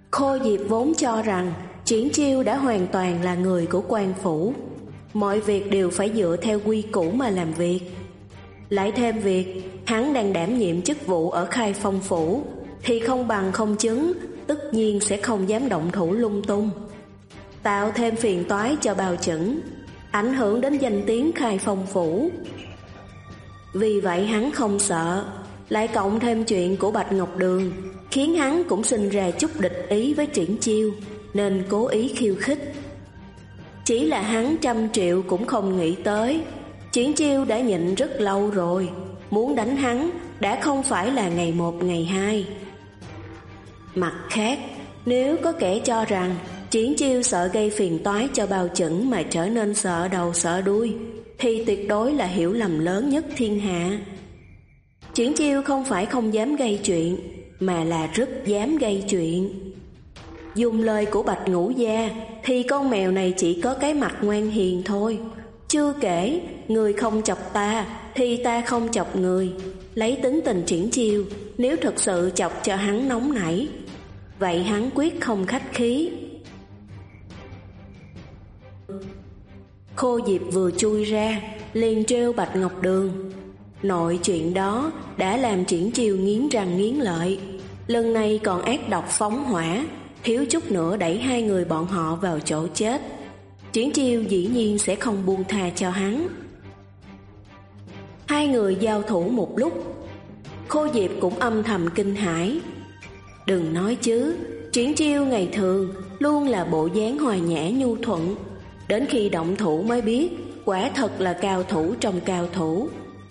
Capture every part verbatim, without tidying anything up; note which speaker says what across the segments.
Speaker 1: Khô Diệp vốn cho rằng Triển Chiêu đã hoàn toàn là người của quan phủ, mọi việc đều phải dựa theo quy củ mà làm việc. Lại thêm việc hắn đang đảm nhiệm chức vụ ở Khai Phong phủ, thì không bằng không chứng, tất nhiên sẽ không dám động thủ lung tung, tạo thêm phiền toái cho Bao Chẩn, ảnh hưởng đến danh tiếng Khai Phong phủ. Vì vậy hắn không sợ, lại cộng thêm chuyện của Bạch Ngọc Đường, khiến hắn cũng sinh ra chút địch ý với Triển Chiêu, nên cố ý khiêu khích. Chỉ là hắn trăm triệu cũng không nghĩ tới, Triển Chiêu đã nhịn rất lâu rồi, muốn đánh hắn đã không phải là ngày một ngày hai. Mặt khác, nếu có kẻ cho rằng Triển Chiêu sợ gây phiền toái cho Bao Chẩn mà trở nên sợ đầu sợ đuôi, thì tuyệt đối là hiểu lầm lớn nhất thiên hạ. Triển Chiêu không phải không dám gây chuyện, mà là rất dám gây chuyện. Dùng lời của Bạch Ngũ Gia thì con mèo này chỉ có cái mặt ngoan hiền thôi. Chưa kể, người không chọc ta thì ta không chọc người. Lấy tính tình Triển Chiêu, nếu thực sự chọc cho hắn nóng nảy, vậy hắn quyết không khách khí. Khô Diệp vừa chui ra liền trêu Bạch Ngọc Đường. Nội chuyện đó đã làm Triển Chiêu nghiến răng nghiến lợi, lần này còn ác độc phóng hỏa, thiếu chút nữa đẩy hai người bọn họ vào chỗ chết. Triển Chiêu dĩ nhiên sẽ không buông tha cho hắn. Hai người giao thủ một lúc, Khô Diệp cũng âm thầm kinh hãi. Đừng nói chứ, Triển Chiêu ngày thường luôn là bộ dáng hòa nhã nhu thuận, đến khi động thủ mới biết quả thật là cao thủ trong cao thủ.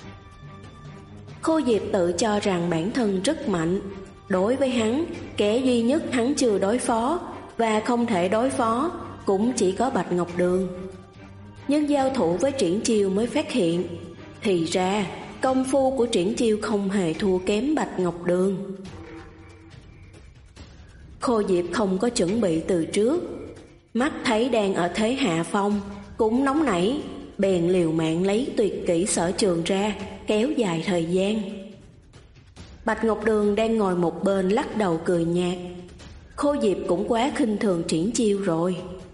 Speaker 1: Khô Diệp tự cho rằng bản thân rất mạnh, đối với hắn, kẻ duy nhất hắn chưa đối phó và không thể đối phó cũng chỉ có Bạch Ngọc Đường. Nhưng giao thủ với Triển Chiêu mới phát hiện, thì ra công phu của Triển Chiêu không hề thua kém Bạch Ngọc Đường. Khô Diệp không có chuẩn bị từ trước, mắt thấy đang ở thế hạ phong, cũng nóng nảy, bèn liều mạng lấy tuyệt kỹ sở trường ra, kéo dài thời gian. Bạch Ngọc Đường đang ngồi một bên lắc đầu cười nhạt. Khô Diệp cũng quá khinh thường Triển Chiêu rồi.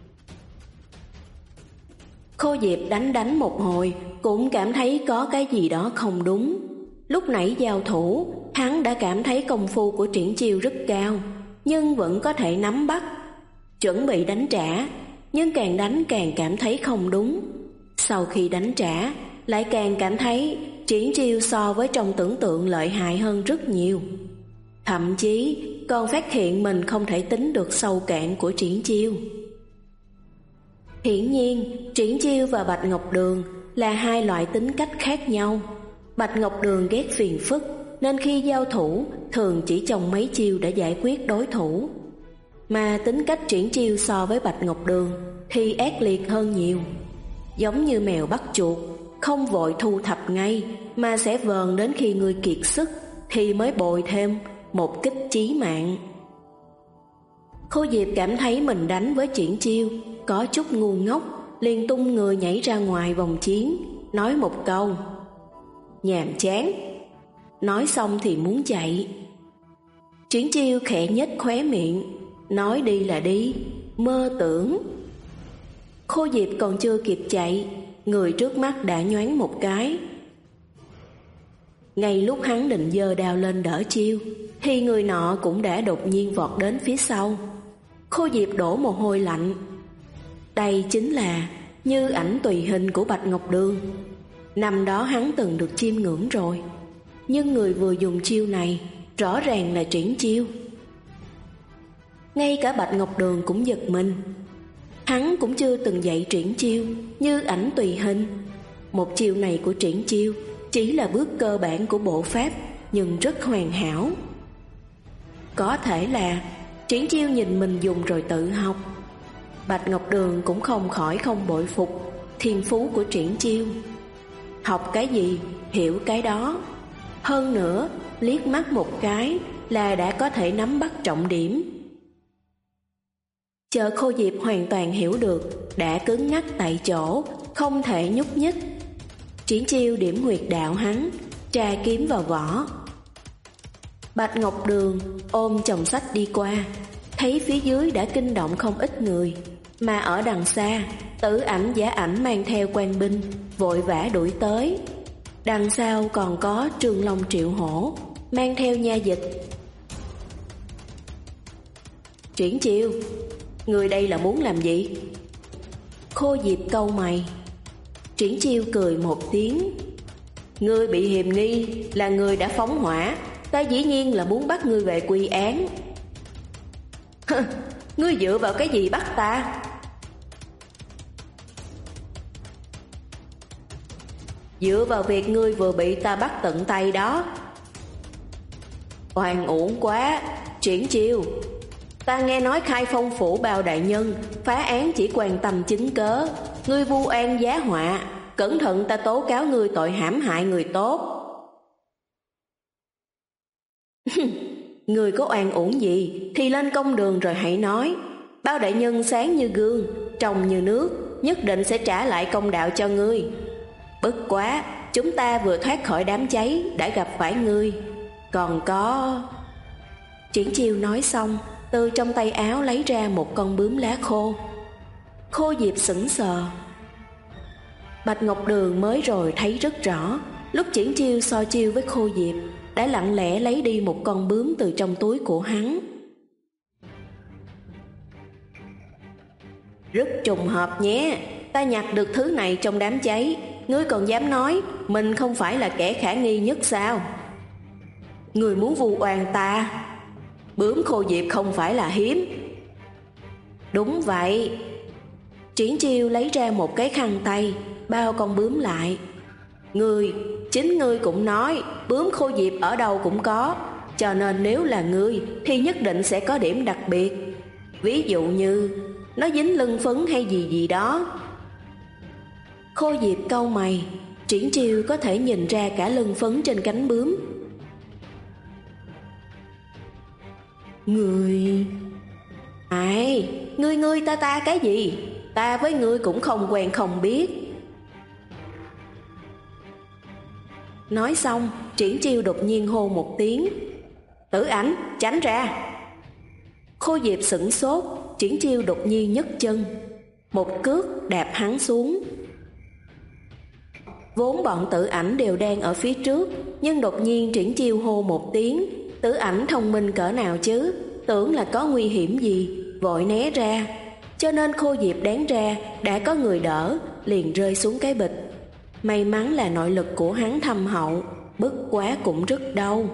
Speaker 1: Khô Diệp đánh đánh một hồi, cũng cảm thấy có cái gì đó không đúng. Lúc nãy giao thủ, hắn đã cảm thấy công phu của Triển Chiêu rất cao, nhưng vẫn có thể nắm bắt. Chuẩn bị đánh trả, nhưng càng đánh càng cảm thấy không đúng. Sau khi đánh trả, lại càng cảm thấy Triển Chiêu so với trong tưởng tượng lợi hại hơn rất nhiều. Thậm chí còn phát hiện mình không thể tính được sâu cạn của Triển Chiêu. Hiển nhiên, Triển Chiêu và Bạch Ngọc Đường là hai loại tính cách khác nhau. Bạch Ngọc Đường ghét phiền phức, nên khi giao thủ thường chỉ trong mấy chiêu đã giải quyết đối thủ. Mà tính cách Triển Chiêu so với Bạch Ngọc Đường thì ác liệt hơn nhiều. Giống như mèo bắt chuột, không vội thu thập ngay, mà sẽ vờn đến khi người kiệt sức thì mới bồi thêm một kích chí mạng. Khô Diệp cảm thấy mình đánh với Triển Chiêu có chút ngu ngốc, liền tung người nhảy ra ngoài vòng chiến, nói một câu: nhàm chán. Nói xong thì muốn chạy. Triển Chiêu khẽ nhếch khóe miệng, nói đi là đi, mơ tưởng. Khô Diệp còn chưa kịp chạy, người trước mắt đã nhoáng một cái. Ngay lúc hắn định giơ đao lên đỡ chiêu, thì người nọ cũng đã đột nhiên vọt đến phía sau. Khô Diệp đổ mồ hôi lạnh. Đây chính là Như Ảnh Tùy Hình của Bạch Ngọc Đường. Năm đó hắn từng được chiêm ngưỡng rồi, nhưng người vừa dùng chiêu này rõ ràng là Triển Chiêu. Ngay cả Bạch Ngọc Đường cũng giật mình. Hắn cũng chưa từng dạy Triển Chiêu Như Ảnh Tùy Hình. Một chiêu này của Triển Chiêu chỉ là bước cơ bản của bộ pháp, nhưng rất hoàn hảo. Có thể là Triển Chiêu nhìn mình dùng rồi tự học. Bạch Ngọc Đường cũng không khỏi không bội phục thiên phú của Triển Chiêu. Học cái gì hiểu cái đó. Hơn nữa liếc mắt một cái là đã có thể nắm bắt trọng điểm. Chờ Khô Diệp hoàn toàn hiểu được, đã cứng ngắc tại chỗ, không thể nhúc nhích. Triển Chiêu điểm huyệt đạo hắn, tra kiếm vào vỏ. Bạch Ngọc Đường ôm chồng sách đi qua, thấy phía dưới đã kinh động không ít người, mà ở đằng xa, Tử Ảnh Giả Ảnh mang theo quan binh vội vã đuổi tới. Đằng sau còn có Trường Long Triệu Hổ mang theo nha dịch. Triển Chiêu, người đây là muốn làm gì? Khô Diệp cau mày. Triển Chiêu cười một tiếng. Ngươi bị hiềm nghi là người đã phóng hỏa, ta dĩ nhiên là muốn bắt ngươi về quy án. Ngươi dựa vào cái gì bắt ta? Dựa vào việc ngươi vừa bị ta bắt tận tay đó. Oan uổng quá, Triển Chiêu. Ta nghe nói Khai Phong phủ Bao đại nhân phá án chỉ quan tâm chứng cớ, ngươi vu oan giá họa, cẩn thận ta tố cáo ngươi tội hãm hại người tốt. Ngươi có oan uổng gì thì lên công đường rồi hãy nói. Bao đại nhân sáng như gương, trong như nước, nhất định sẽ trả lại công đạo cho ngươi. Bất quá, chúng ta vừa thoát khỏi đám cháy đã gặp phải ngươi. Còn có... Triển Chiêu nói xong, từ trong tay áo lấy ra một con bướm lá khô. Khô Diệp sững sờ. Bạch Ngọc Đường mới rồi thấy rất rõ, lúc Triển Chiêu so chiêu với Khô Diệp, đã lặng lẽ lấy đi một con bướm từ trong túi của hắn. Rất trùng hợp nhé, ta nhặt được thứ này trong đám cháy, ngươi còn dám nói mình không phải là kẻ khả nghi nhất sao? Ngươi muốn vu oan ta? Bướm Khô Diệp không phải là hiếm. Đúng vậy. Triển Chiêu lấy ra một cái khăn tay, bao con bướm lại. Ngươi, chính ngươi cũng nói bướm Khô Diệp ở đâu cũng có, cho nên nếu là ngươi thì nhất định sẽ có điểm đặc biệt. Ví dụ như nó dính lân phấn hay gì gì đó. Khô Diệp cau mày. Triển Chiêu có thể nhìn ra cả lân phấn trên cánh bướm. Ngươi... Ai? Ngươi ngươi ta ta cái gì? Ta với ngươi cũng không quen không biết. Nói xong, Triển Chiêu đột nhiên hô một tiếng. Tử Ảnh, tránh ra. Khô Diệp sửng sốt. Triển Chiêu đột nhiên nhấc chân, một cước đạp hắn xuống. Vốn bọn Tử Ảnh đều đang ở phía trước, nhưng đột nhiên Triển Chiêu hô một tiếng. Tử Ảnh thông minh cỡ nào chứ, tưởng là có nguy hiểm gì, vội né ra. Cho nên Khô Diệp đáng ra đã có người đỡ, liền rơi xuống cái bịch. May mắn là nội lực của hắn thâm hậu, bất quá cũng rất đau.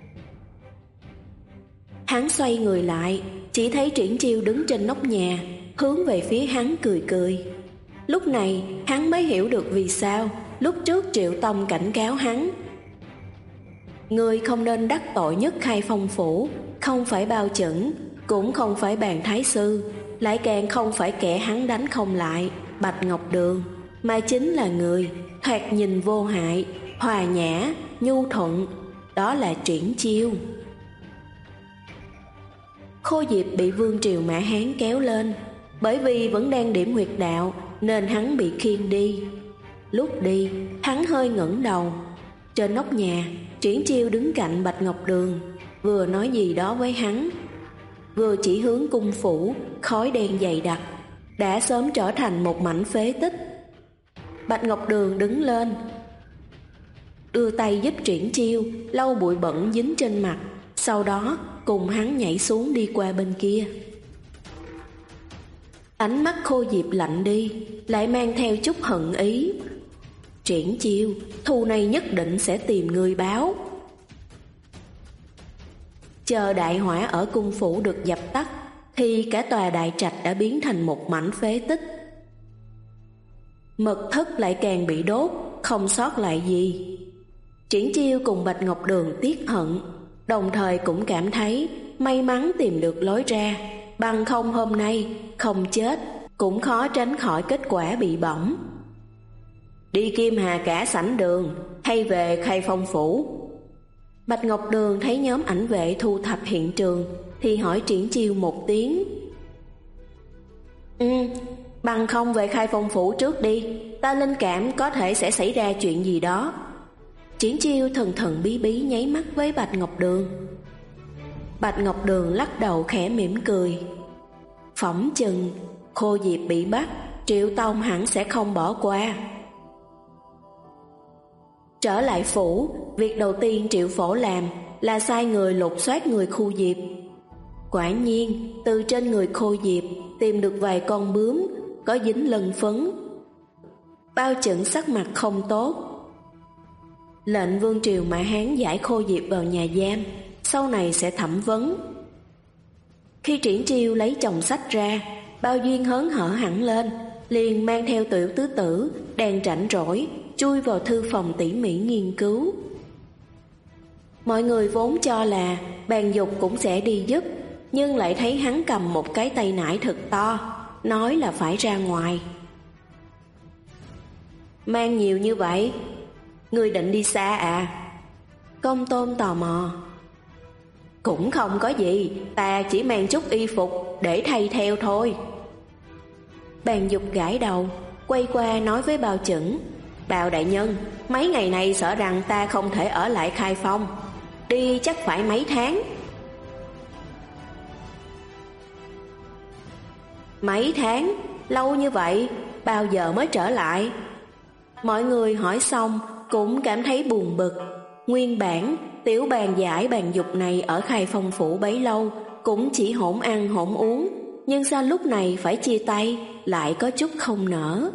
Speaker 1: Hắn xoay người lại, chỉ thấy Triển Chiêu đứng trên nóc nhà, hướng về phía hắn cười cười. Lúc này hắn mới hiểu được vì sao lúc trước Triệu Tông cảnh cáo hắn. Ngươi không nên đắc tội nhất Khai Phong phủ, không phải Bao Chẩn, cũng không phải Bàn Thái Sư, lại càng không phải kẻ hắn đánh không lại, Bạch Ngọc Đường, mà chính là người thoạt nhìn vô hại, hòa nhã, nhu thuận, đó là Triển Chiêu. Khô Diệp bị Vương Triều Mã Hán kéo lên, bởi vì vẫn đang điểm huyệt đạo nên hắn bị khiêng đi. Lúc đi, hắn hơi ngẩng đầu. Trên nóc nhà, Triển Chiêu đứng cạnh Bạch Ngọc Đường, vừa nói gì đó với hắn, vừa chỉ hướng cung phủ, khói đen dày đặc, đã sớm trở thành một mảnh phế tích. Bạch Ngọc Đường đứng lên, đưa tay giúp Triển Chiêu lau bụi bẩn dính trên mặt, sau đó cùng hắn nhảy xuống đi qua bên kia. Ánh mắt Khô Diệp lạnh đi, lại mang theo chút hận ý. Triển Chiêu, thù này nhất định sẽ tìm người báo. Chờ đại hỏa ở cung phủ được dập tắt, thì cả tòa đại trạch đã biến thành một mảnh phế tích. Mật thất lại càng bị đốt, không sót lại gì. Triển Chiêu cùng Bạch Ngọc Đường tiếc hận, đồng thời cũng cảm thấy may mắn tìm được lối ra, bằng không hôm nay không chết cũng khó tránh khỏi kết quả bị bỏng. Đi Kim Hà cả sảnh đường hay về Khai Phong phủ? Bạch Ngọc Đường thấy nhóm ảnh vệ thu thập hiện trường thì hỏi Triển Chiêu một tiếng. Ừ, bằng không về Khai Phong phủ trước đi, ta linh cảm có thể sẽ xảy ra chuyện gì đó. Triển Chiêu thần thần bí bí nháy mắt với Bạch Ngọc Đường. Bạch Ngọc Đường lắc đầu khẽ mỉm cười. Phỏng chừng Khô Diệp bị bắt, Triệu Tông hẳn sẽ không bỏ qua. Trở lại phủ, việc đầu tiên Triệu Phổ làm là sai người lục soát người Khô Diệp. Quả nhiên, từ trên người Khô Diệp tìm được vài con bướm có dính lân phấn. Bao Chẩn sắc mặt không tốt. Lệnh Vương Triều Mã Hán giải Khô Diệp vào nhà giam, sau này sẽ thẩm vấn. Khi Triển Chiêu lấy chồng sách ra, Bao Duyên hớn hở hẳn lên, liền mang theo Tiểu Tứ Tử đang rảnh rỗi chui vào thư phòng tỉ mỉ nghiên cứu. Mọi người vốn cho là Bàn Dục cũng sẽ đi giúp, nhưng lại thấy hắn cầm một cái tay nải thật to, nói là phải ra ngoài. Mang nhiều như vậy, ngươi định đi xa à? Công Tôn tò mò. Cũng không có gì, ta chỉ mang chút y phục để thay theo thôi. Bàn Dục gãi đầu, quay qua nói với Bao Chẩn. Bao đại nhân, mấy ngày nay sợ rằng ta không thể ở lại Khai Phong, đi chắc phải mấy tháng. Mấy tháng? Lâu như vậy, bao giờ mới trở lại? Mọi người hỏi xong cũng cảm thấy buồn bực. Nguyên bản tiểu bàn giải Bàn Dục này ở Khai Phong phủ bấy lâu cũng chỉ hỗn ăn hỗn uống, nhưng sao lúc này phải chia tay lại có chút không nỡ.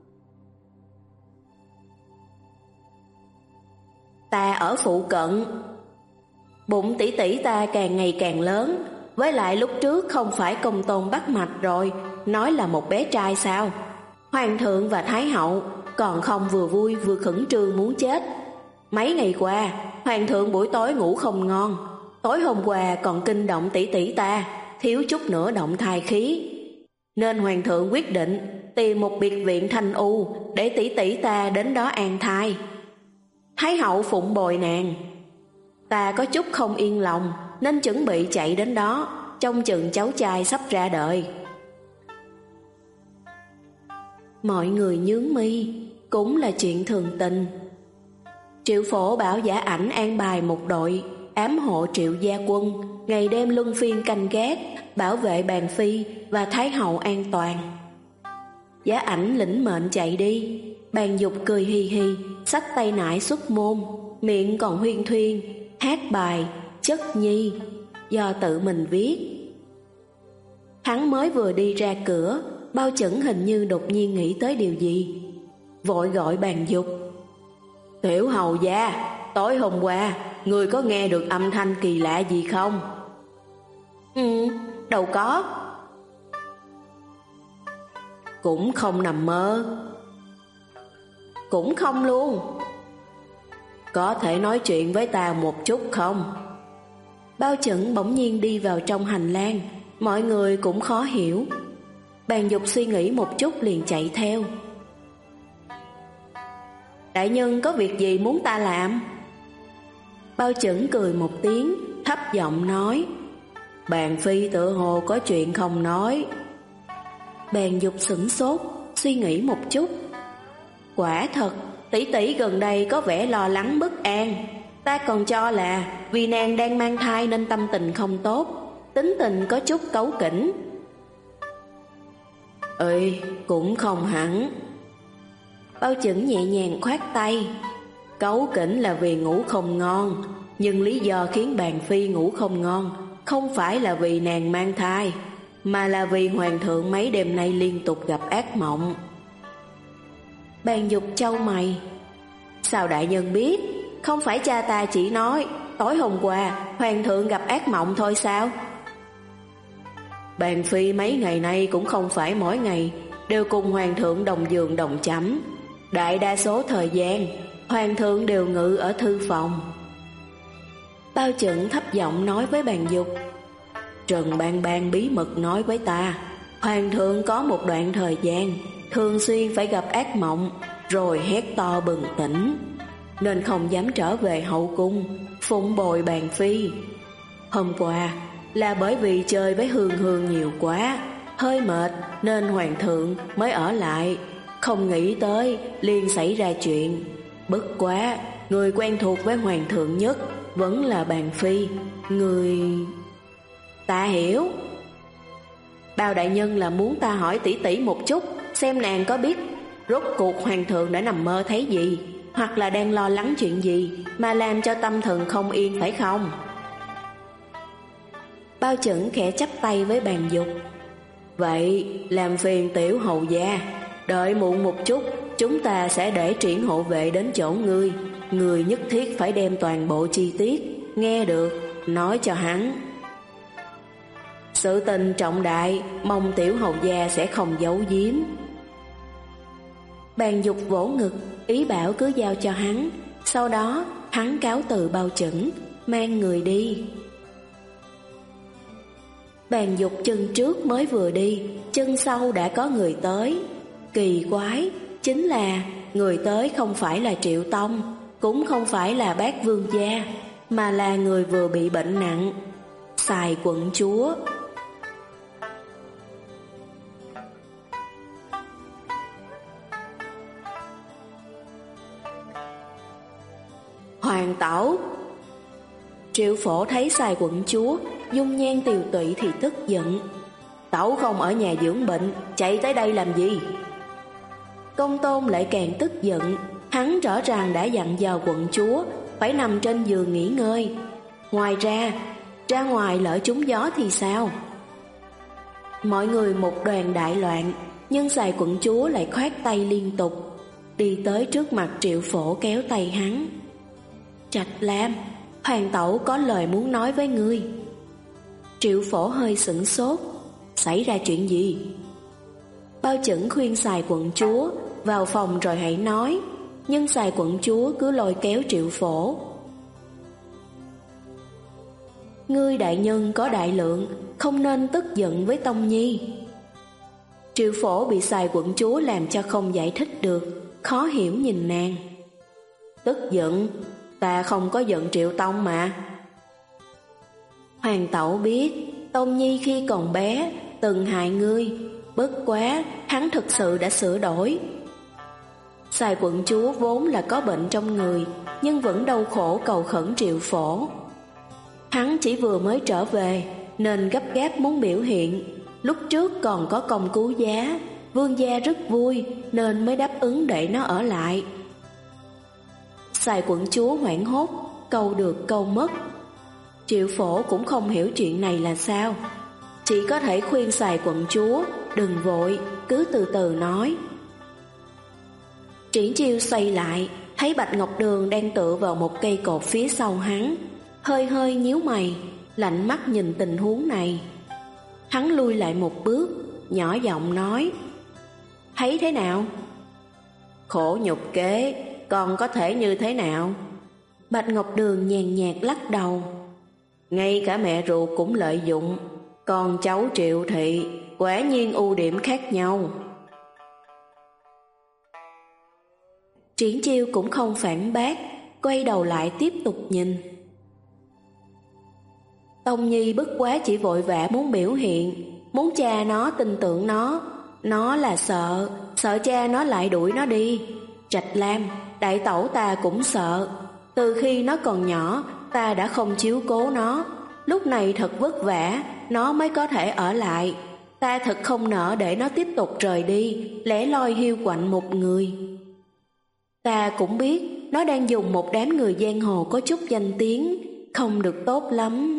Speaker 1: Ta ở phụ cận. Bụng tỷ tỷ ta càng ngày càng lớn, với lại lúc trước không phải Công Tôn bắt mạch rồi, nói là một bé trai sao? Hoàng thượng và Thái hậu còn không vừa vui vừa khẩn trương muốn chết. Mấy ngày qua, Hoàng thượng buổi tối ngủ không ngon, tối hôm qua còn kinh động tỷ tỷ ta, thiếu chút nữa động thai khí. Nên Hoàng thượng quyết định tìm một biệt viện Thanh U để tỷ tỷ ta đến đó an thai. Thái hậu phụng bồi nàng. Ta có chút không yên lòng nên chuẩn bị chạy đến đó, trông chừng cháu trai sắp ra đời. Mọi người nhướng mi, cũng là chuyện thường tình. Triệu Phổ bảo Giả Ảnh an bài một đội ám hộ Triệu gia quân, ngày đêm luân phiên canh gác, bảo vệ Bàn Phi và Thái hậu an toàn. Giả Ảnh lĩnh mệnh chạy đi. Bàn Dục cười hì hì, xách tay nải xuất môn, miệng còn huyên thuyên hát bài Chất Nhi do tự mình viết. Hắn mới vừa đi ra cửa, Bao Chẩn hình như đột nhiên nghĩ tới điều gì, vội gọi Bàn Dục. Tiểu hầu gia, tối hôm qua người có nghe được âm thanh kỳ lạ gì không? Ừ, đâu có. Cũng không nằm mơ? Cũng không luôn. Có thể nói chuyện với ta một chút không? Bao Chẩn bỗng nhiên đi vào trong hành lang, mọi người cũng khó hiểu. Bàn Dục suy nghĩ một chút liền chạy theo. Đại nhân có việc gì muốn ta làm? Bao Chẩn cười một tiếng, thấp giọng nói. Bàn Phi tự hồ có chuyện không nói. Bàn Dục sửng sốt, suy nghĩ một chút. Quả thật, tỷ tỷ gần đây có vẻ lo lắng bất an. Ta còn cho là vì nàng đang mang thai nên tâm tình không tốt, tính tình có chút cáu kỉnh. Ơi, cũng không hẳn. Bao Chẩn nhẹ nhàng khoát tay. Cáu kỉnh là vì ngủ không ngon, nhưng lý do khiến Bàn Phi ngủ không ngon không phải là vì nàng mang thai, mà là vì Hoàng thượng mấy đêm nay liên tục gặp ác mộng. Bàn Dục chau mày. Sao đại nhân biết? Không phải cha ta chỉ nói tối hôm qua Hoàng thượng gặp ác mộng thôi sao? Bàn Phi mấy ngày nay cũng không phải mỗi ngày đều cùng Hoàng thượng đồng giường đồng chẩm. Đại đa số thời gian Hoàng thượng đều ngự ở thư phòng. Bao Chẩn thấp giọng nói với Bàn Dục. Trần Bang Bang bí mật nói với ta, Hoàng thượng có một đoạn thời gian thường xuyên phải gặp ác mộng, rồi hét to bừng tỉnh, nên không dám trở về hậu cung phụng bồi Bàn Phi. Hôm qua là bởi vì chơi với Hương Hương nhiều quá, hơi mệt nên Hoàng thượng mới ở lại, không nghĩ tới liền xảy ra chuyện. Bất quá người quen thuộc với Hoàng thượng nhất vẫn là Bàn Phi. Người... Ta hiểu. Bao đại nhân là muốn ta hỏi tỷ tỷ một chút, xem nàng có biết rốt cuộc hoàng thượng đã nằm mơ thấy gì, hoặc là đang lo lắng chuyện gì mà làm cho tâm thần không yên, phải không? Bao Chẩn khẽ chắp tay với Bàn Dục. Vậy làm phiền tiểu hầu gia, đợi muộn một chút, chúng ta sẽ để triển hộ vệ đến chỗ ngươi. Ngươi nhất thiết phải đem toàn bộ chi tiết, nghe được, nói cho hắn. Sự tình trọng đại, mong tiểu hầu gia sẽ không giấu giếm. Bàn Dục vỗ ngực, ý bảo cứ giao cho hắn. Sau đó hắn cáo từ Bao Chẩn, mang người đi. Bàn Dục chân trước mới vừa đi, chân sau đã có người tới. Kỳ quái, chính là người tới không phải là Triệu Tông, cũng không phải là bác vương gia, mà là người vừa bị bệnh nặng, Sài quận chúa. Hoàng tẩu. Triệu Phổ thấy Sài quận chúa dung nhan tiều tụy thì tức giận. Tẩu không ở nhà dưỡng bệnh, chạy tới đây làm gì? Công Tôn lại càng tức giận. Hắn rõ ràng đã dặn dò quận chúa phải nằm trên giường nghỉ ngơi. Ngoài ra, ra ngoài lỡ trúng gió thì sao? Mọi người một đoàn đại loạn, nhưng Sài quận chúa lại khoát tay liên tục, đi tới trước mặt Triệu Phổ kéo tay hắn. Trạch Lam, hoàng tẩu có lời muốn nói với ngươi. Triệu Phổ hơi sửng sốt. Xảy ra chuyện gì? Bao Chẩn khuyên Sài quận chúa vào phòng rồi hãy nói, nhưng Sài quận chúa cứ lôi kéo Triệu Phổ. Ngươi đại nhân có đại lượng, không nên tức giận với Tông Nhi. Triệu Phổ bị Sài quận chúa làm cho không giải thích được, khó hiểu nhìn nàng. Tức giận? Ta không có giận Triệu Tông mà. Hoàng tẩu biết Tông Nhi khi còn bé từng hại ngươi, bất quá hắn thực sự đã sửa đổi. Sài quận chúa vốn là có bệnh trong người, nhưng vẫn đau khổ cầu khẩn Triệu Phổ. Hắn chỉ vừa mới trở về nên gấp gáp muốn biểu hiện. Lúc trước còn có công cứu giá, vương gia rất vui nên mới đáp ứng để nó ở lại. Sài quận chúa hoảng hốt, câu được câu mất. Triệu Phổ cũng không hiểu chuyện này là sao, chỉ có thể khuyên Sài quận chúa đừng vội, cứ từ từ nói. Triển Chiêu xoay lại, thấy Bạch Ngọc Đường đang tựa vào một cây cột phía sau hắn, hơi hơi nhíu mày, lạnh mắt nhìn tình huống này. Hắn lui lại một bước, nhỏ giọng nói: thấy thế nào? Khổ nhục kế, còn có thể như thế nào? Bạch Ngọc Đường nhàn nhạt lắc đầu. Ngay cả mẹ ruột cũng lợi dụng, còn cháu Triệu Thị quả nhiên ưu điểm khác nhau. Triển Chiêu cũng không phản bác, quay đầu lại tiếp tục nhìn. Tông Nhi bất quá chỉ vội vã muốn biểu hiện, muốn cha nó tin tưởng nó. Nó là sợ, sợ cha nó lại đuổi nó đi. Trạch Lam, đại tẩu ta cũng sợ. Từ khi nó còn nhỏ, ta đã không chiếu cố nó. Lúc này thật vất vả, nó mới có thể ở lại. Ta thật không nỡ để nó tiếp tục rời đi, lẻ loi hiu quạnh một người. Ta cũng biết nó đang dùng một đám người giang hồ có chút danh tiếng, không được tốt lắm.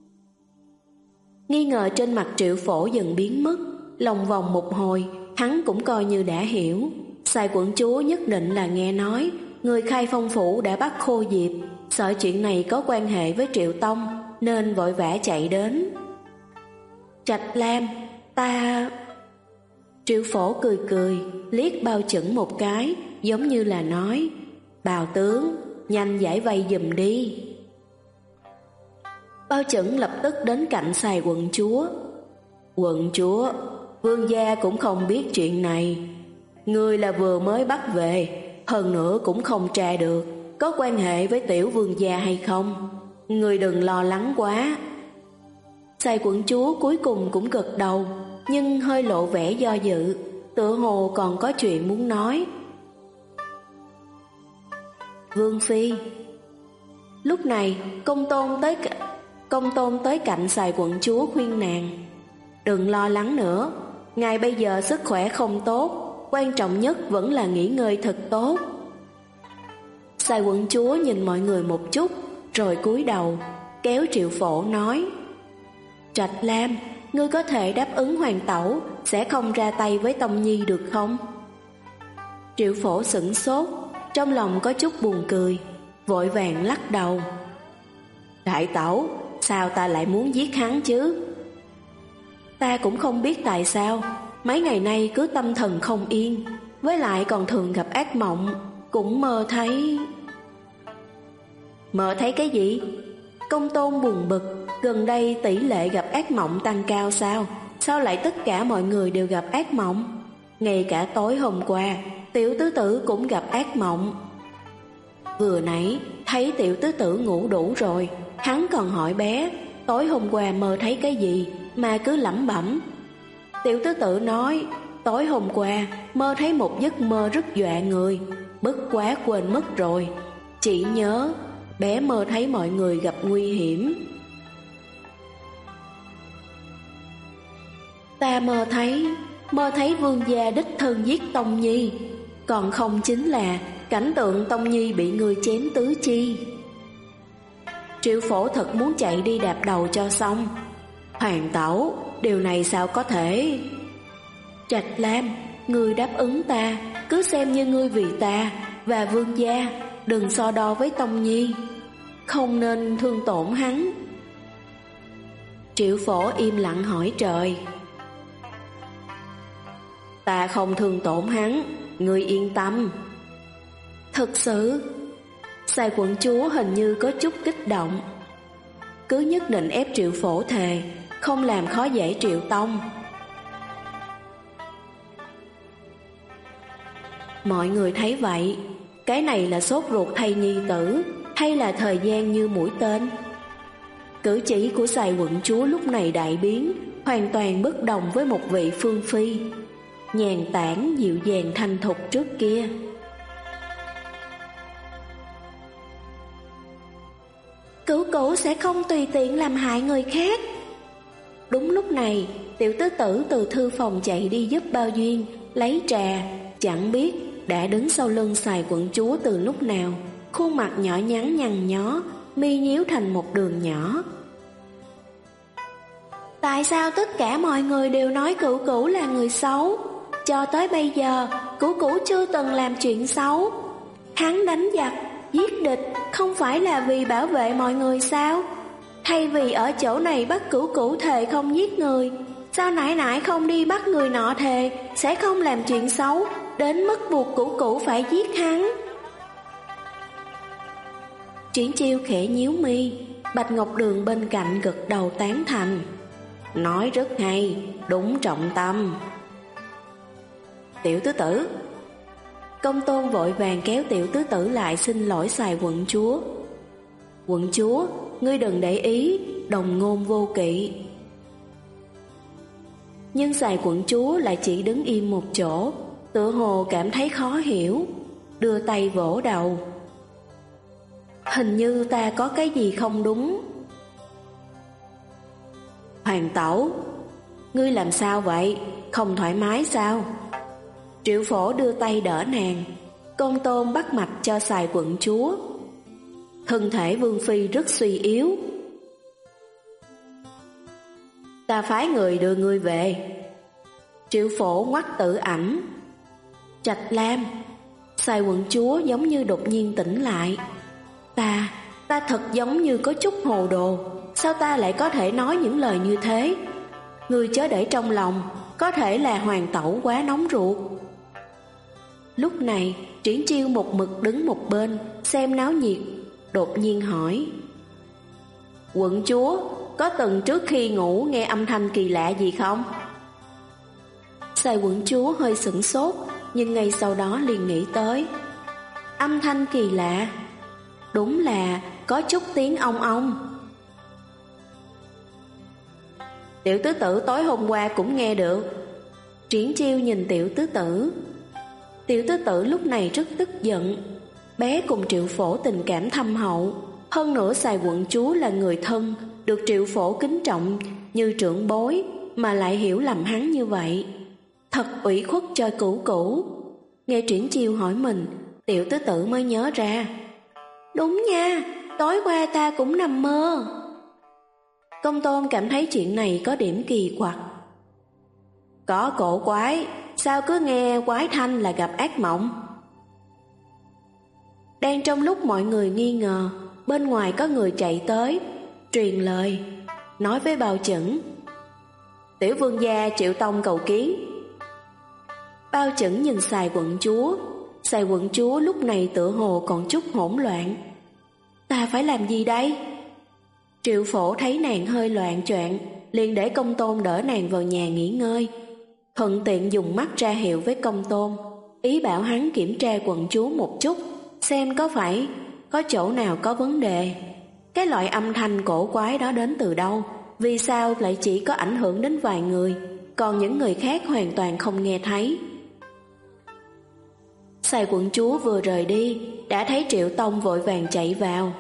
Speaker 1: Nghi ngờ trên mặt Triệu Phổ dần biến mất, lòng vòng một hồi, hắn cũng coi như đã hiểu. Sài quận chúa nhất định là nghe nói người Khai Phong phủ đã bắt Khô Diệp, sợ chuyện này có quan hệ với Triệu Tông nên vội vã chạy đến. Trạch Lam, ta... Triệu Phổ cười cười, liếc Bao Chẩn một cái, giống như là nói: Bào tướng, nhanh giải vây giùm đi. Bao Chẩn lập tức đến cạnh Sài quận chúa. Quận chúa, vương gia cũng không biết chuyện này. Người là vừa mới bắt về, hơn nữa cũng không tra được có quan hệ với tiểu vương gia hay không. Người đừng lo lắng quá. Sài quận chúa cuối cùng cũng gật đầu, nhưng hơi lộ vẻ do dự, tựa hồ còn có chuyện muốn nói. Vương phi. Lúc này công tôn tới Công Tôn tới cạnh Sài quận chúa khuyên nàng: đừng lo lắng nữa, ngài bây giờ sức khỏe không tốt, quan trọng nhất vẫn là nghỉ ngơi thật tốt. Sài quận chúa nhìn mọi người một chút, rồi cúi đầu, kéo Triệu Phổ nói: Trạch Lam, ngươi có thể đáp ứng hoàng tẩu sẽ không ra tay với Tông Nhi được không? Triệu Phổ sửng sốt, trong lòng có chút buồn cười, vội vàng lắc đầu: đại tẩu, sao ta lại muốn giết hắn chứ? Ta cũng không biết tại sao, mấy ngày nay cứ tâm thần không yên, với lại còn thường gặp ác mộng, cũng mơ thấy... Mơ thấy cái gì? Công Tôn buồn bực, gần đây tỷ lệ gặp ác mộng tăng cao sao? Sao lại tất cả mọi người đều gặp ác mộng? Ngay cả tối hôm qua, tiểu tứ tử cũng gặp ác mộng. Vừa nãy, thấy tiểu tứ tử ngủ đủ rồi, hắn còn hỏi bé, tối hôm qua mơ thấy cái gì mà cứ lẩm bẩm. Tiểu tứ tử nói, tối hôm qua mơ thấy một giấc mơ rất dọa người, bất quá quên mất rồi. Chỉ nhớ, bé mơ thấy mọi người gặp nguy hiểm. Ta mơ thấy, mơ thấy vương gia đích thân giết Tông Nhi, còn không chính là cảnh tượng Tông Nhi bị người chém tứ chi. Triệu Phổ thật muốn chạy đi đạp đầu cho xong. Hoàng tẩu, điều này sao có thể? Trạch Lam, ngươi đáp ứng ta, cứ xem như ngươi vì ta và vương gia, đừng so đo với Tông Nhi, không nên thương tổn hắn. Triệu Phổ im lặng hỏi trời: ta không thương tổn hắn, ngươi yên tâm. Thật sự? Sài quận chúa hình như có chút kích động, cứ nhất định ép Triệu Phổ thề không làm khó dễ Triệu Tông. Mọi người thấy vậy, cái này là sốt ruột thay nhi tử hay là thời gian như mũi tên? Cử chỉ của Sài quận chúa lúc này đại biến, hoàn toàn bất đồng với một vị phương phi nhàn tản dịu dàng thanh thục trước kia. Cửu cửu sẽ không tùy tiện làm hại người khác. Đúng lúc này, tiểu tứ tử từ thư phòng chạy đi giúp Bao Duyên lấy trà, chẳng biết đã đứng sau lưng Sài quận chúa từ lúc nào, khuôn mặt nhỏ nhắn nhăn nhó, mi nhíu thành một đường nhỏ. Tại sao tất cả mọi người đều nói Cửu cửu là người xấu? Cho tới bây giờ, Cửu cửu chưa từng làm chuyện xấu. Hắn đánh giặc, giết địch không phải là vì bảo vệ mọi người sao? Thay vì ở chỗ này bắt Cửu cửu thề không giết người, sao nãy nãy không đi bắt người nọ thề sẽ không làm chuyện xấu, đến mức buộc Cửu cửu phải giết hắn? Triển Chiêu khẽ nhíu mi, Bạch Ngọc Đường bên cạnh gật đầu tán thành. Nói rất hay, đúng trọng tâm. Tiểu tứ tử. Công Tôn vội vàng kéo tiểu tứ tử lại xin lỗi Sài quận chúa. Quận chúa, ngươi đừng để ý, đồng ngôn vô kỵ. Nhưng Sài quận chúa lại chỉ đứng im một chỗ, tựa hồ cảm thấy khó hiểu, đưa tay vỗ đầu. Hình như ta có cái gì không đúng. Hoàng tẩu, ngươi làm sao vậy? Không thoải mái sao? Triệu Phổ đưa tay đỡ nàng. Công Tôn bắt mạch cho Sài quận chúa. Thân thể vương phi rất suy yếu. Ta phái người đưa ngươi về. Triệu Phổ ngoắt Tử Ảnh. Trạch Lam. Sài quận chúa giống như đột nhiên tỉnh lại. Ta, ta thật giống như có chút hồ đồ. Sao ta lại có thể nói những lời như thế? Ngươi chớ để trong lòng, có thể là hoàng tẩu quá nóng ruột. Lúc này, Triển Chiêu một mực đứng một bên, xem náo nhiệt, đột nhiên hỏi. Quận chúa, có từng trước khi ngủ nghe âm thanh kỳ lạ gì không? Sài quận chúa hơi sửng sốt, nhưng ngay sau đó liền nghĩ tới. Âm thanh kỳ lạ? Đúng là có chút tiếng ong ong. Tiểu tứ tử tối hôm qua cũng nghe được. Triển Chiêu nhìn tiểu tứ tử. Tiểu tứ tử lúc này rất tức giận. Bé cùng Triệu Phổ tình cảm thâm hậu, hơn nữa Sài quận chúa là người thân, được Triệu Phổ kính trọng như trưởng bối mà lại hiểu lầm hắn như vậy. Thật ủy khuất cho Cửu Cửu. Nghe Triển Chiêu hỏi mình, Tiểu tứ tử mới nhớ ra. Đúng nha, tối qua ta cũng nằm mơ. Công Tôn cảm thấy chuyện này có điểm kỳ quặc. Có cổ quái, sao cứ nghe quái thanh là gặp ác mộng? Đang trong lúc mọi người nghi ngờ, bên ngoài có người chạy tới, truyền lời, nói với Bao Chẩn. Tiểu vương gia Triệu Tông cầu kiến. Bao Chẩn nhìn Sài quận chúa, Sài quận chúa lúc này tựa hồ còn chút hỗn loạn. Ta phải làm gì đây? Triệu Phổ thấy nàng hơi loạn choạng, liền để Công Tôn đỡ nàng vào nhà nghỉ ngơi, thuận tiện dùng mắt ra hiệu với Công Tôn, ý bảo hắn kiểm tra quận chúa một chút, xem có phải có chỗ nào có vấn đề. Cái loại âm thanh cổ quái đó đến từ đâu? Vì sao lại chỉ có ảnh hưởng đến vài người, còn những người khác hoàn toàn không nghe thấy? Sài quận chúa vừa rời đi, đã thấy Triệu Tông vội vàng chạy vào.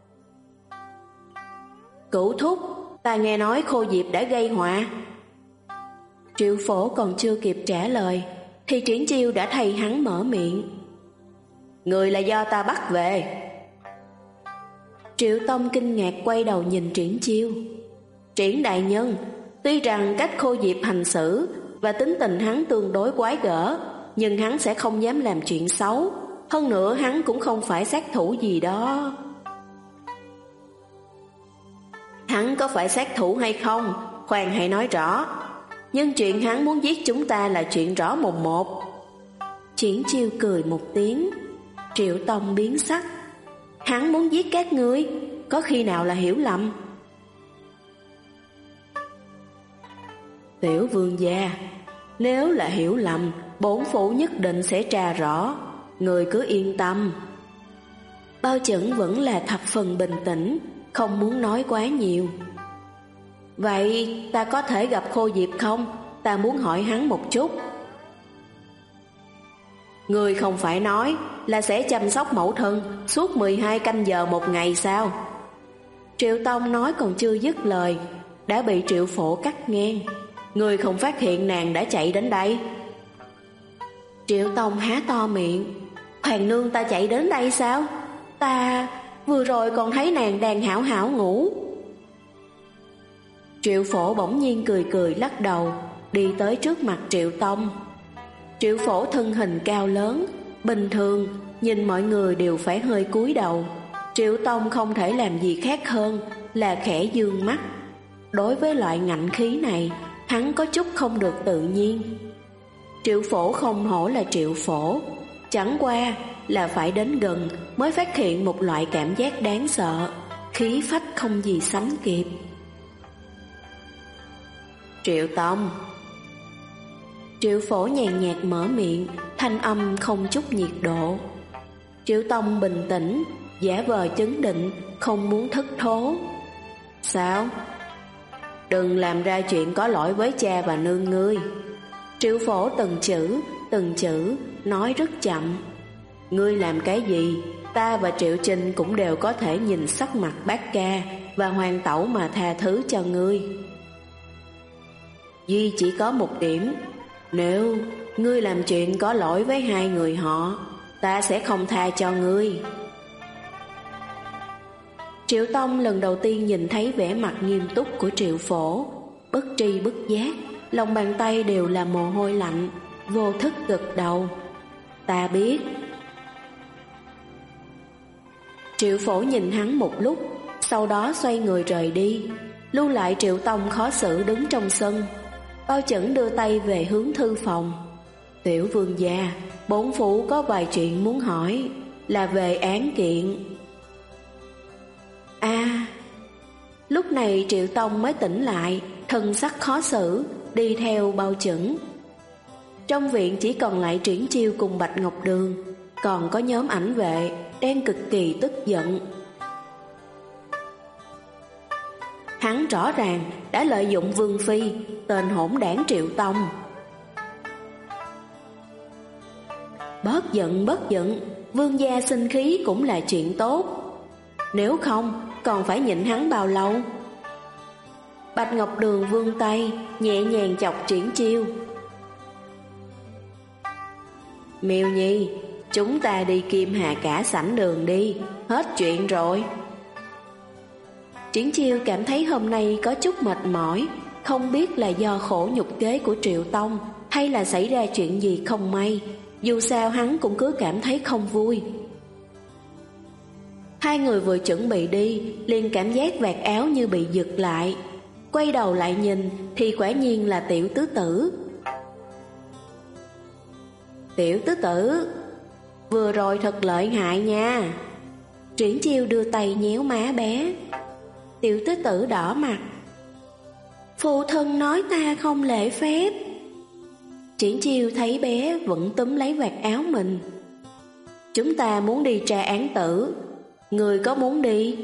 Speaker 1: Cửu thúc, ta nghe nói Khô Diệp đã gây họa. Triệu Phổ còn chưa kịp trả lời, thì Triển Chiêu đã thay hắn mở miệng. Người là do ta bắt về. Triệu Tông kinh ngạc quay đầu nhìn Triển Chiêu. Triển đại nhân, tuy rằng cách Khô Diệp hành xử và tính tình hắn tương đối quái gở, nhưng hắn sẽ không dám làm chuyện xấu. Hơn nữa hắn cũng không phải sát thủ gì đó. Hắn có phải sát thủ hay không, khoan hãy nói rõ. Nhưng chuyện hắn muốn giết chúng ta là chuyện rõ mồn một. Triển Chiêu cười một tiếng. Triệu Tông biến sắc. Hắn muốn giết các ngươi, có khi nào là hiểu lầm? Tiểu vương gia, nếu là hiểu lầm, bổn phủ nhất định sẽ tra rõ. Người cứ yên tâm. Bao Chẩn vẫn là thập phần bình tĩnh, không muốn nói quá nhiều. Vậy ta có thể gặp Khô Diệp không? Ta muốn hỏi hắn một chút. Người không phải nói là sẽ chăm sóc mẫu thân suốt mười hai canh giờ một ngày sao? Triệu Tông nói còn chưa dứt lời, đã bị Triệu Phổ cắt ngang. Người không phát hiện nàng đã chạy đến đây? Triệu Tông há to miệng. Hoàng nương ta chạy đến đây sao? Ta vừa rồi còn thấy nàng đang hảo hảo ngủ. Triệu Phổ bỗng nhiên cười cười lắc đầu, đi tới trước mặt Triệu Tông. Triệu Phổ thân hình cao lớn, bình thường nhìn mọi người đều phải hơi cúi đầu. Triệu Tông không thể làm gì khác hơn là khẽ dương mắt. Đối với loại ngạnh khí này, hắn có chút không được tự nhiên. Triệu Phổ không hổ là Triệu Phổ, chẳng qua là phải đến gần mới phát hiện một loại cảm giác đáng sợ, khí phách không gì sánh kịp. Triệu Tông. Triệu Phổ nhàn nhạt mở miệng, thanh âm không chút nhiệt độ. Triệu Tông bình tĩnh, giả vờ chấn định, không muốn thất thố. Sao? Đừng làm ra chuyện có lỗi với cha và nương ngươi. Triệu Phổ từng chữ, từng chữ, nói rất chậm. Ngươi làm cái gì, ta và Triệu Trinh cũng đều có thể nhìn sắc mặt bác ca và hoàng tẩu mà tha thứ cho ngươi. Duy chỉ có một điểm, nếu ngươi làm chuyện có lỗi với hai người họ, ta sẽ không tha cho ngươi. Triệu Tông lần đầu tiên nhìn thấy vẻ mặt nghiêm túc của Triệu Phổ, bất tri bất giác, lòng bàn tay đều là mồ hôi lạnh, vô thức gật đầu. Ta biết. Triệu Phổ nhìn hắn một lúc, sau đó xoay người rời đi, lưu lại Triệu Tông khó xử đứng trong sân. Bao Chẩn đưa tay về hướng thư phòng. Tiểu vương gia, bổn phủ có vài chuyện muốn hỏi, là về án kiện. À, lúc này Triệu Tông mới tỉnh lại, thân sắc khó xử, đi theo Bao Chẩn. Trong viện chỉ còn lại Triển Chiêu cùng Bạch Ngọc Đường, còn có nhóm ảnh vệ đang cực kỳ tức giận. Hắn rõ ràng đã lợi dụng Vương Phi, tên hỗn đảng Triệu Tông. Bớt giận bớt giận, vương gia sinh khí cũng là chuyện tốt. Nếu không, còn phải nhịn hắn bao lâu? Bạch Ngọc Đường vươn tay, nhẹ nhàng chọc Triển Chiêu. Miêu Nhi, chúng ta đi Kim Hà cả sảnh đường đi, hết chuyện rồi. Triển Chiêu cảm thấy hôm nay có chút mệt mỏi, không biết là do khổ nhục kế của Triệu Tông hay là xảy ra chuyện gì không may. Dù sao hắn cũng cứ cảm thấy không vui. Hai người vừa chuẩn bị đi, liền cảm giác vạt áo như bị giật lại. Quay đầu lại nhìn thì quả nhiên là Tiểu Tứ Tử. Tiểu Tứ Tử, vừa rồi thật lợi hại nha. Triển Chiêu đưa tay nhéo má bé. Tiểu Tứ Tử đỏ mặt. Phụ thân nói ta không lễ phép. Triển Chiêu thấy bé vẫn túm lấy vạt áo mình. Chúng ta muốn đi tra án tử, người có muốn đi?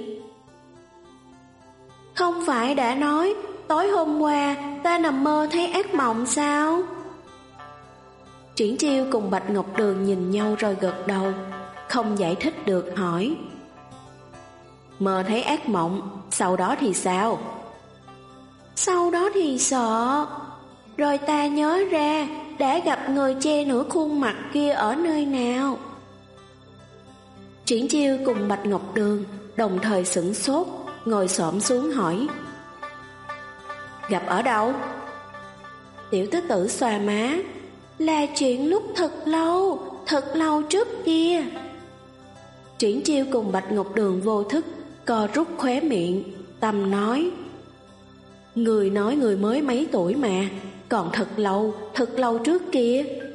Speaker 1: Không phải đã nói tối hôm qua ta nằm mơ thấy ác mộng sao? Triển Chiêu cùng Bạch Ngọc Đường nhìn nhau rồi gật đầu, không giải thích được hỏi. Mơ thấy ác mộng, sau đó thì sao? Sau đó thì sợ. Rồi ta nhớ ra đã gặp người che nửa khuôn mặt kia ở nơi nào. Triển Chiêu cùng Bạch Ngọc Đường đồng thời sửng sốt, ngồi xổm xuống hỏi. Gặp ở đâu? Tiểu Tứ Tử xoa má. Là chuyện lúc thật lâu, thật lâu trước kia. Triển Chiêu cùng Bạch Ngọc Đường vô thức co rút khóe miệng, tâm nói. Người nói người mới mấy tuổi mà, còn thật lâu, thật lâu trước kia.